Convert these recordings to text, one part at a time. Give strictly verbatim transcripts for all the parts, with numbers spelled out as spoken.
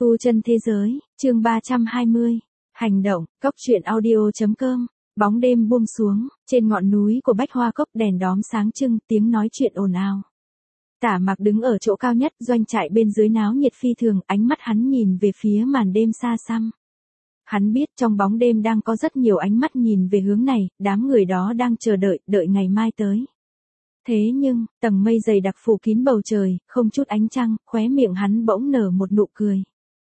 Tu chân thế giới, chương ba trăm hai mươi. Hành động, cốc truyện audio chấm com. Bóng đêm buông xuống, trên ngọn núi của Bách Hoa Cốc đèn đóm sáng trưng, tiếng nói chuyện ồn ào. Tả Mặc đứng ở chỗ cao nhất, doanh trại bên dưới náo nhiệt phi thường, ánh mắt hắn nhìn về phía màn đêm xa xăm. Hắn biết trong bóng đêm đang có rất nhiều ánh mắt nhìn về hướng này, đám người đó đang chờ đợi, đợi ngày mai tới. Thế nhưng, tầng mây dày đặc phủ kín bầu trời, không chút ánh trăng, khóe miệng hắn bỗng nở một nụ cười.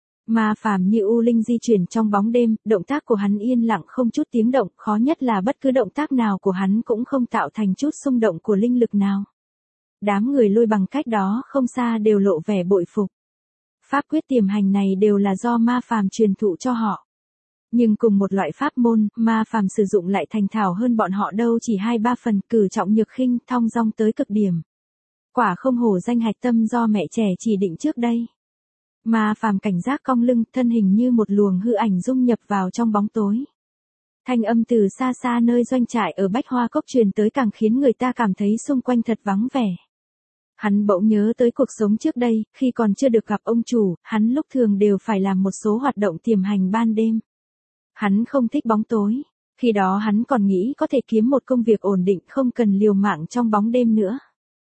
Ma phàm như u linh di chuyển trong bóng đêm, động tác của hắn yên lặng không chút tiếng động, khó nhất là bất cứ động tác nào của hắn cũng không tạo thành chút xung động của linh lực nào. Đám người lui bằng cách đó không xa đều lộ vẻ bội phục. Pháp quyết tiềm hành này đều là do ma phàm truyền thụ cho họ. Nhưng cùng một loại pháp môn, ma phàm sử dụng lại thành thạo hơn bọn họ đâu chỉ hai ba phần, cử trọng nhược khinh, thong dong tới cực điểm. Quả không hổ danh hạch tâm do mẹ trẻ chỉ định trước đây. Ma phàm cảnh giác cong lưng, thân hình như một luồng hư ảnh dung nhập vào trong bóng tối. Thanh âm từ xa xa nơi doanh trại ở Bách Hoa Cốc truyền tới càng khiến người ta cảm thấy xung quanh thật vắng vẻ. Hắn bỗng nhớ tới cuộc sống trước đây, khi còn chưa được gặp ông chủ, hắn lúc thường đều phải làm một số hoạt động tiềm hành ban đêm. Hắn không thích bóng tối, khi đó hắn còn nghĩ có thể kiếm một công việc ổn định không cần liều mạng trong bóng đêm nữa.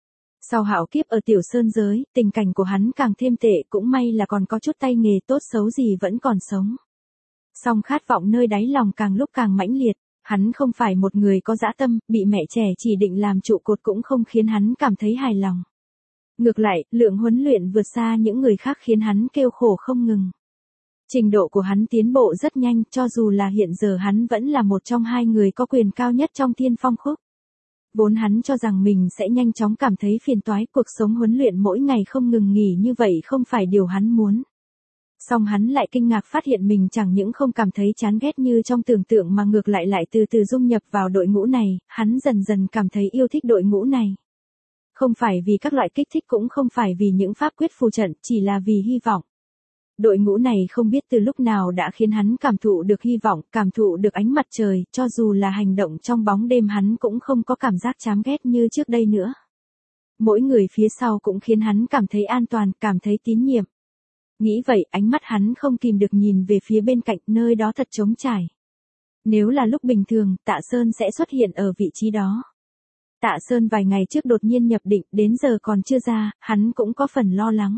Sau hạo kiếp ở tiểu sơn giới, tình cảnh của hắn càng thêm tệ, cũng may là còn có chút tay nghề tốt xấu gì vẫn còn sống. Song khát vọng nơi đáy lòng càng lúc càng mãnh liệt, hắn không phải một người có dã tâm, bị mẹ trẻ chỉ định làm trụ cột cũng không khiến hắn cảm thấy hài lòng. Ngược lại, lượng huấn luyện vượt xa những người khác khiến hắn kêu khổ không ngừng. Trình độ của hắn tiến bộ rất nhanh, cho dù là hiện giờ hắn vẫn là một trong hai người có quyền cao nhất trong Thiên Phong Khúc. Vốn hắn cho rằng mình sẽ nhanh chóng cảm thấy phiền toái, cuộc sống huấn luyện mỗi ngày không ngừng nghỉ như vậy không phải điều hắn muốn. Song hắn lại kinh ngạc phát hiện mình chẳng những không cảm thấy chán ghét như trong tưởng tượng mà ngược lại lại từ từ dung nhập vào đội ngũ này, hắn dần dần cảm thấy yêu thích đội ngũ này. Không phải vì các loại kích thích cũng không phải vì những pháp quyết phù trận, chỉ là vì hy vọng. Đội ngũ này không biết từ lúc nào đã khiến hắn cảm thụ được hy vọng, cảm thụ được ánh mặt trời, cho dù là hành động trong bóng đêm hắn cũng không có cảm giác chán ghét như trước đây nữa. Mỗi người phía sau cũng khiến hắn cảm thấy an toàn, cảm thấy tín nhiệm. Nghĩ vậy, ánh mắt hắn không kìm được nhìn về phía bên cạnh, nơi đó thật trống trải. Nếu là lúc bình thường, Tạ Sơn sẽ xuất hiện ở vị trí đó. Tạ Sơn vài ngày trước đột nhiên nhập định, đến giờ còn chưa ra, hắn cũng có phần lo lắng.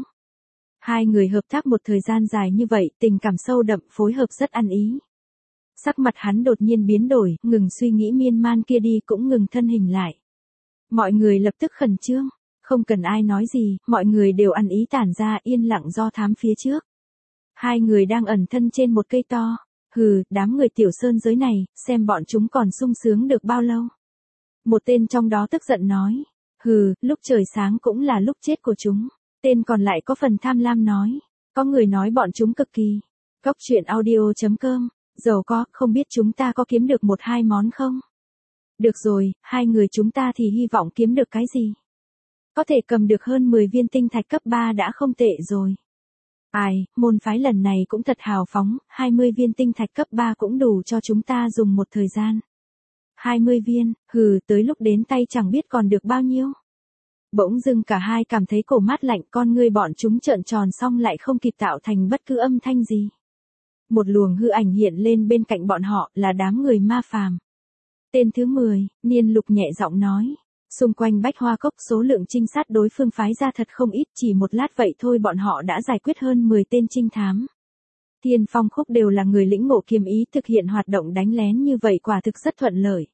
Hai người hợp tác một thời gian dài như vậy, tình cảm sâu đậm, phối hợp rất ăn ý. Sắc mặt hắn đột nhiên biến đổi, ngừng suy nghĩ miên man kia đi cũng ngừng thân hình lại. Mọi người lập tức khẩn trương, không cần ai nói gì, mọi người đều ăn ý tản ra yên lặng do thám phía trước. Hai người đang ẩn thân trên một cây to, hừ, đám người tiểu sơn giới này, xem bọn chúng còn sung sướng được bao lâu. Một tên trong đó tức giận nói, hừ, lúc trời sáng cũng là lúc chết của chúng. Tên còn lại có phần tham lam nói, có người nói bọn chúng cực kỳ. Cốc truyện audio chấm com, giàu có, không biết chúng ta có kiếm được một hai món không? Được rồi, hai người chúng ta thì hy vọng kiếm được cái gì? Có thể cầm được hơn mười viên tinh thạch cấp ba đã không tệ rồi. Ai, môn phái lần này cũng thật hào phóng, hai mươi viên tinh thạch cấp ba cũng đủ cho chúng ta dùng một thời gian. hai mươi viên, hừ, tới lúc đến tay chẳng biết còn được bao nhiêu. Bỗng dưng cả hai cảm thấy cổ mát lạnh, con ngươi bọn chúng trợn tròn xong lại không kịp tạo thành bất cứ âm thanh gì. Một luồng hư ảnh hiện lên bên cạnh bọn họ, là đám người ma phàm. Tên thứ mười, Niên Lục nhẹ giọng nói. Xung quanh Bách Hoa Cốc số lượng trinh sát đối phương phái ra thật không ít, chỉ một lát vậy thôi bọn họ đã giải quyết hơn mười tên trinh thám. Thiên Phong Khúc đều là người lĩnh ngộ kiếm ý, thực hiện hoạt động đánh lén như vậy quả thực rất thuận lợi.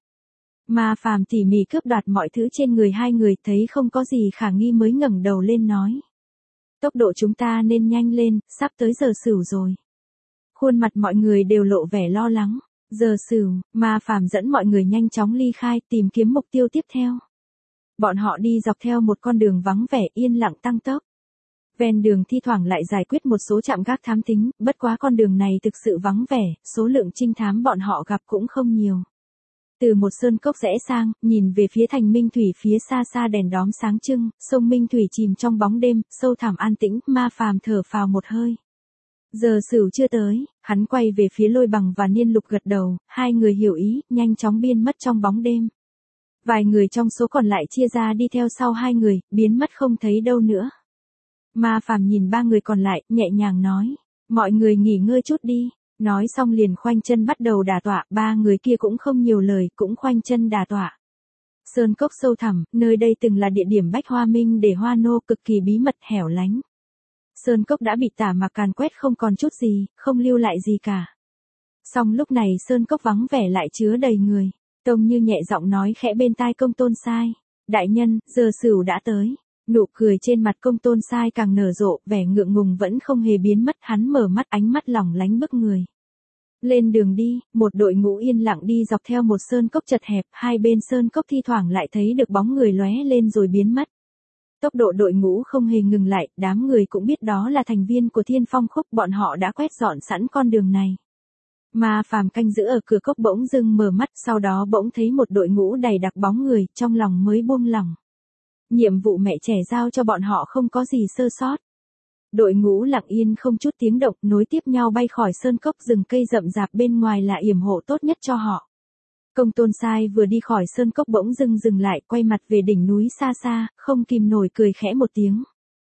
Ma phàm tỉ mỉ cướp đoạt mọi thứ trên người hai người, thấy không có gì khả nghi mới ngẩng đầu lên nói. Tốc độ chúng ta nên nhanh lên, sắp tới giờ sửu rồi. Khuôn mặt mọi người đều lộ vẻ lo lắng. Giờ sửu, ma phàm dẫn mọi người nhanh chóng ly khai, tìm kiếm mục tiêu tiếp theo. Bọn họ đi dọc theo một con đường vắng vẻ yên lặng tăng tốc. Ven đường thi thoảng lại giải quyết một số trạm gác thám thính, bất quá con đường này thực sự vắng vẻ, số lượng trinh thám bọn họ gặp cũng không nhiều. Từ một sơn cốc rẽ sang, nhìn về phía thành Minh Thủy phía xa xa đèn đóm sáng trưng, sông Minh Thủy chìm trong bóng đêm, sâu thẳm an tĩnh, ma phàm thở phào một hơi. Giờ sửu chưa tới, hắn quay về phía Lôi Bằng và Niên Lục gật đầu, hai người hiểu ý, nhanh chóng biến mất trong bóng đêm. Vài người trong số còn lại chia ra đi theo sau hai người, biến mất không thấy đâu nữa. Ma phàm nhìn ba người còn lại, nhẹ nhàng nói, Mọi người nghỉ ngơi chút đi. Nói xong liền khoanh chân bắt đầu đả tọa, ba người kia cũng không nhiều lời, cũng khoanh chân đả tọa. Sơn cốc sâu thẳm, nơi đây từng là địa điểm bách hoa minh để hoa nô, cực kỳ bí mật hẻo lánh. Sơn cốc đã bị Tả Mạc càn quét không còn chút gì, không lưu lại gì cả. Song lúc này sơn cốc vắng vẻ lại chứa đầy người. Tông Như nhẹ giọng nói khẽ bên tai Công Tôn Sai. Đại nhân, giờ sửu đã tới. Nụ cười trên mặt Công Tôn Sai càng nở rộ, vẻ ngượng ngùng vẫn không hề biến mất, hắn mở mắt, ánh mắt lỏng lánh bức người. Lên đường đi, một đội ngũ yên lặng đi dọc theo một sơn cốc chật hẹp, hai bên sơn cốc thi thoảng lại thấy được bóng người lóe lên rồi biến mất. Tốc độ đội ngũ không hề ngừng lại, đám người cũng biết đó là thành viên của Thiên Phong Khúc, bọn họ đã quét dọn sẵn con đường này. Ma Phàm canh giữ ở cửa cốc bỗng dưng mở mắt, sau đó bỗng thấy một đội ngũ đầy đặc bóng người, trong lòng mới buông lỏng. Nhiệm vụ mẹ trẻ giao cho bọn họ không có gì sơ sót. Đội ngũ lặng yên không chút tiếng động, nối tiếp nhau bay khỏi sơn cốc, rừng cây rậm rạp bên ngoài là yểm hộ tốt nhất cho họ. Công Tôn Sai vừa đi khỏi sơn cốc bỗng dưng dừng lại, quay mặt về đỉnh núi xa xa, không kìm nổi cười khẽ một tiếng.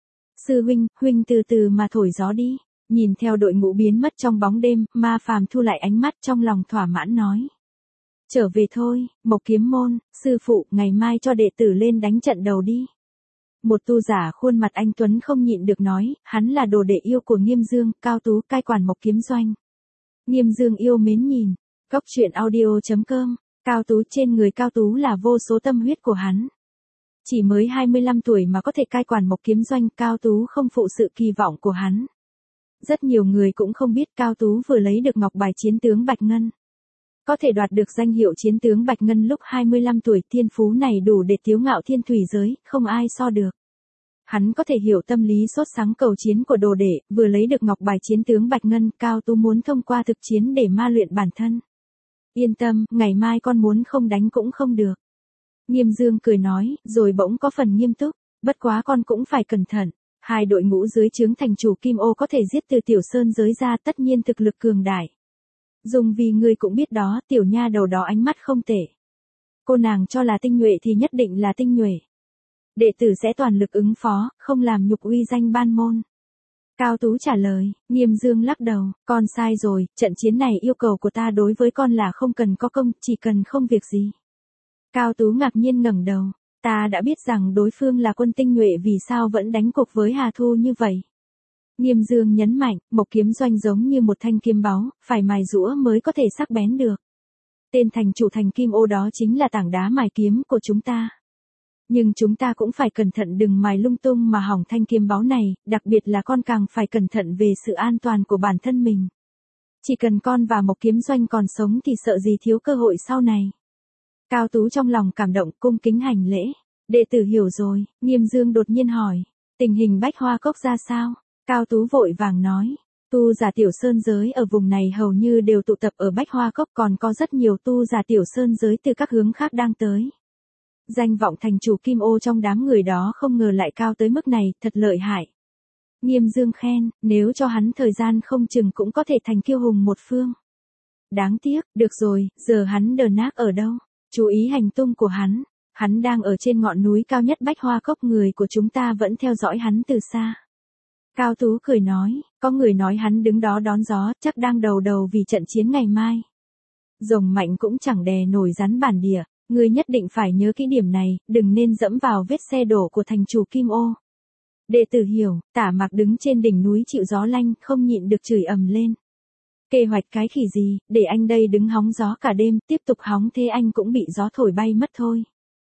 Sư huynh, huynh từ từ mà thổi gió đi. Nhìn theo đội ngũ biến mất trong bóng đêm, Ma Phàm thu lại ánh mắt, trong lòng thỏa mãn nói. Trở về thôi, Mộc Kiếm Môn, sư phụ, ngày mai cho đệ tử lên đánh trận đầu đi. Một tu giả khuôn mặt anh tuấn không nhịn được nói, hắn là đồ đệ yêu của Nghiêm Dương, cao tú, cai quản Mộc Kiếm Doanh. Nghiêm Dương yêu mến nhìn. Cốc truyện audio chấm com, Cao Tú, trên người Cao Tú là vô số tâm huyết của hắn. Chỉ mới hai mươi lăm tuổi mà có thể cai quản Mộc Kiếm Doanh, Cao Tú không phụ sự kỳ vọng của hắn. Rất nhiều người cũng không biết Cao Tú vừa lấy được ngọc bài chiến tướng Bạch Ngân. Có thể đoạt được danh hiệu chiến tướng Bạch Ngân lúc hai mươi lăm tuổi, thiên phú này đủ để tiếu ngạo thiên thủy giới, không ai so được. Hắn có thể hiểu tâm lý sốt sắng cầu chiến của đồ đệ, vừa lấy được ngọc bài chiến tướng Bạch Ngân, Cao Tú muốn thông qua thực chiến để ma luyện bản thân. Yên tâm, ngày mai con muốn không đánh cũng không được. Nghiêm Dương cười nói, rồi bỗng có phần nghiêm túc, bất quá con cũng phải cẩn thận. Hai đội ngũ dưới trướng thành chủ Kim Ô có thể giết từ Tiểu Sơn giới ra, tất nhiên thực lực cường đại. Dùng vì ngươi cũng biết đó, tiểu nha đầu đó ánh mắt không tệ. Cô nàng cho là tinh nhuệ thì nhất định là tinh nhuệ. Đệ tử sẽ toàn lực ứng phó, không làm nhục uy danh ban môn. Cao Tú trả lời. Nghiêm Dương lắc đầu, con sai rồi, trận chiến này yêu cầu của ta đối với con là không cần có công, chỉ cần không việc gì. Cao Tú ngạc nhiên ngẩng đầu, ta đã biết rằng đối phương là quân tinh nhuệ, vì sao vẫn đánh cuộc với Hà Thu như vậy. Nghiêm Dương nhấn mạnh, Mộc Kiếm Doanh giống như một thanh kiếm báu, phải mài giũa mới có thể sắc bén được. Tên thành chủ thành Kim Ô đó chính là tảng đá mài kiếm của chúng ta. Nhưng chúng ta cũng phải cẩn thận đừng mài lung tung mà hỏng thanh kiếm báu này, đặc biệt là con càng phải cẩn thận về sự an toàn của bản thân mình. Chỉ cần con và Mộc Kiếm Doanh còn sống thì sợ gì thiếu cơ hội sau này. Cao Tú trong lòng cảm động, cung kính hành lễ. Đệ tử hiểu rồi. Nghiêm Dương đột nhiên hỏi, tình hình Bách Hoa Cốc ra sao? Cao Tú vội vàng nói, tu giả Tiểu Sơn giới ở vùng này hầu như đều tụ tập ở Bách Hoa Cốc, còn có rất nhiều tu giả Tiểu Sơn giới từ các hướng khác đang tới. Danh vọng thành chủ Kim Ô trong đám người đó không ngờ lại cao tới mức này, thật lợi hại. Nghiêm Dương khen, nếu cho hắn thời gian không chừng cũng có thể thành kiêu hùng một phương. Đáng tiếc, được rồi, giờ hắn đờ nác ở đâu? Chú ý hành tung của hắn, hắn đang ở trên ngọn núi cao nhất Bách Hoa Cốc, người của chúng ta vẫn theo dõi hắn từ xa. Cao Tú cười nói, có người nói hắn đứng đó đón gió, chắc đang đầu đầu vì trận chiến ngày mai. Rồng mạnh cũng chẳng đè nổi rắn bản địa, ngươi nhất định phải nhớ kỹ điểm này, đừng nên dẫm vào vết xe đổ của thành chủ Kim Ô. Đệ tử hiểu. Tả Mạc đứng trên đỉnh núi chịu gió lanh, không nhịn được chửi ầm lên. Kế hoạch cái khỉ gì, để anh đây đứng hóng gió cả đêm, tiếp tục hóng thế anh cũng bị gió thổi bay mất thôi.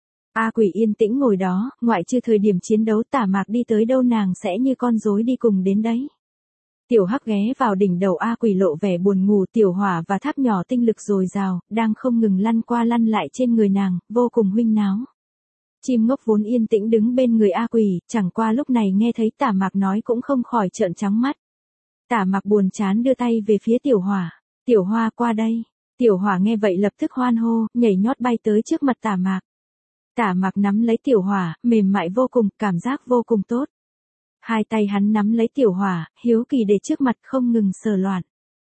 A Quỷ yên tĩnh ngồi đó, ngoại trừ thời điểm chiến đấu Tả Mạc đi tới đâu nàng sẽ như con rối đi cùng đến đấy. Tiểu Hắc ghé vào đỉnh đầu A Quỷ lộ vẻ buồn ngủ, Tiểu Hỏa và Tháp nhỏ tinh lực dồi dào, đang không ngừng lăn qua lăn lại trên người nàng, vô cùng huynh náo. Chim Ngốc vốn yên tĩnh đứng bên người A Quỷ, chẳng qua lúc này nghe thấy Tả Mạc nói cũng không khỏi trợn trắng mắt. Tả Mạc buồn chán đưa tay về phía Tiểu Hỏa, Tiểu Hoa qua đây. Tiểu Hỏa nghe vậy lập tức hoan hô, nhảy nhót bay tới trước mặt Tả Mạc. Tả Mạc nắm lấy Tiểu Hỏa, mềm mại vô cùng, cảm giác vô cùng tốt. Hai tay hắn nắm lấy Tiểu Hỏa, hiếu kỳ để trước mặt không ngừng sờ loạn.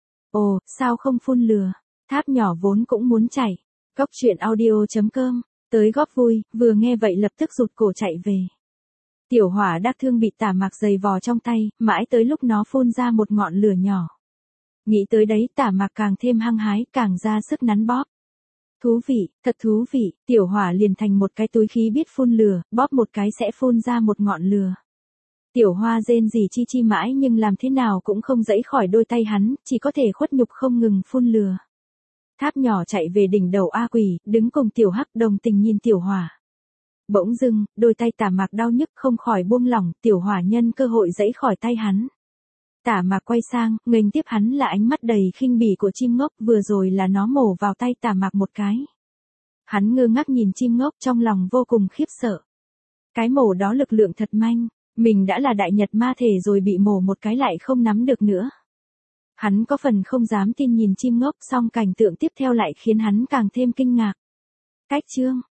Ồ, sao không phun lửa? Tháp nhỏ vốn cũng muốn chạy. Cốc truyện audio chấm com, tới góp vui, vừa nghe vậy lập tức rụt cổ chạy về. Tiểu hỏa đắc thương bị tả mạc giày vò trong tay, mãi tới lúc nó phun ra một ngọn lửa nhỏ. Nghĩ tới đấy tả mạc càng thêm hăng hái, càng ra sức nắn bóp. Thú vị, thật thú vị, tiểu hỏa liền thành một cái túi khí biết phun lửa, bóp một cái sẽ phun ra một ngọn lửa. Tiểu hoa rên rỉ chi chi mãi nhưng làm thế nào cũng không dẫy khỏi đôi tay hắn, chỉ có thể khuất nhục không ngừng phun lửa. Tháp nhỏ chạy về đỉnh đầu A Quỷ, đứng cùng tiểu hắc đồng tình nhìn tiểu hỏa. Bỗng dưng, đôi tay tả mạc đau nhức không khỏi buông lỏng, tiểu hỏa nhân cơ hội dẫy khỏi tay hắn. Tả mạc quay sang, nghênh tiếp hắn là ánh mắt đầy khinh bỉ của chim ngốc, vừa rồi là nó mổ vào tay tả mạc một cái. Hắn ngơ ngác nhìn chim ngốc trong lòng vô cùng khiếp sợ. Cái mổ đó lực lượng thật manh, mình đã là đại nhật ma thể rồi bị mổ một cái lại không nắm được nữa. Hắn có phần không dám tin nhìn chim ngốc, song cảnh tượng tiếp theo lại khiến hắn càng thêm kinh ngạc. Cách chương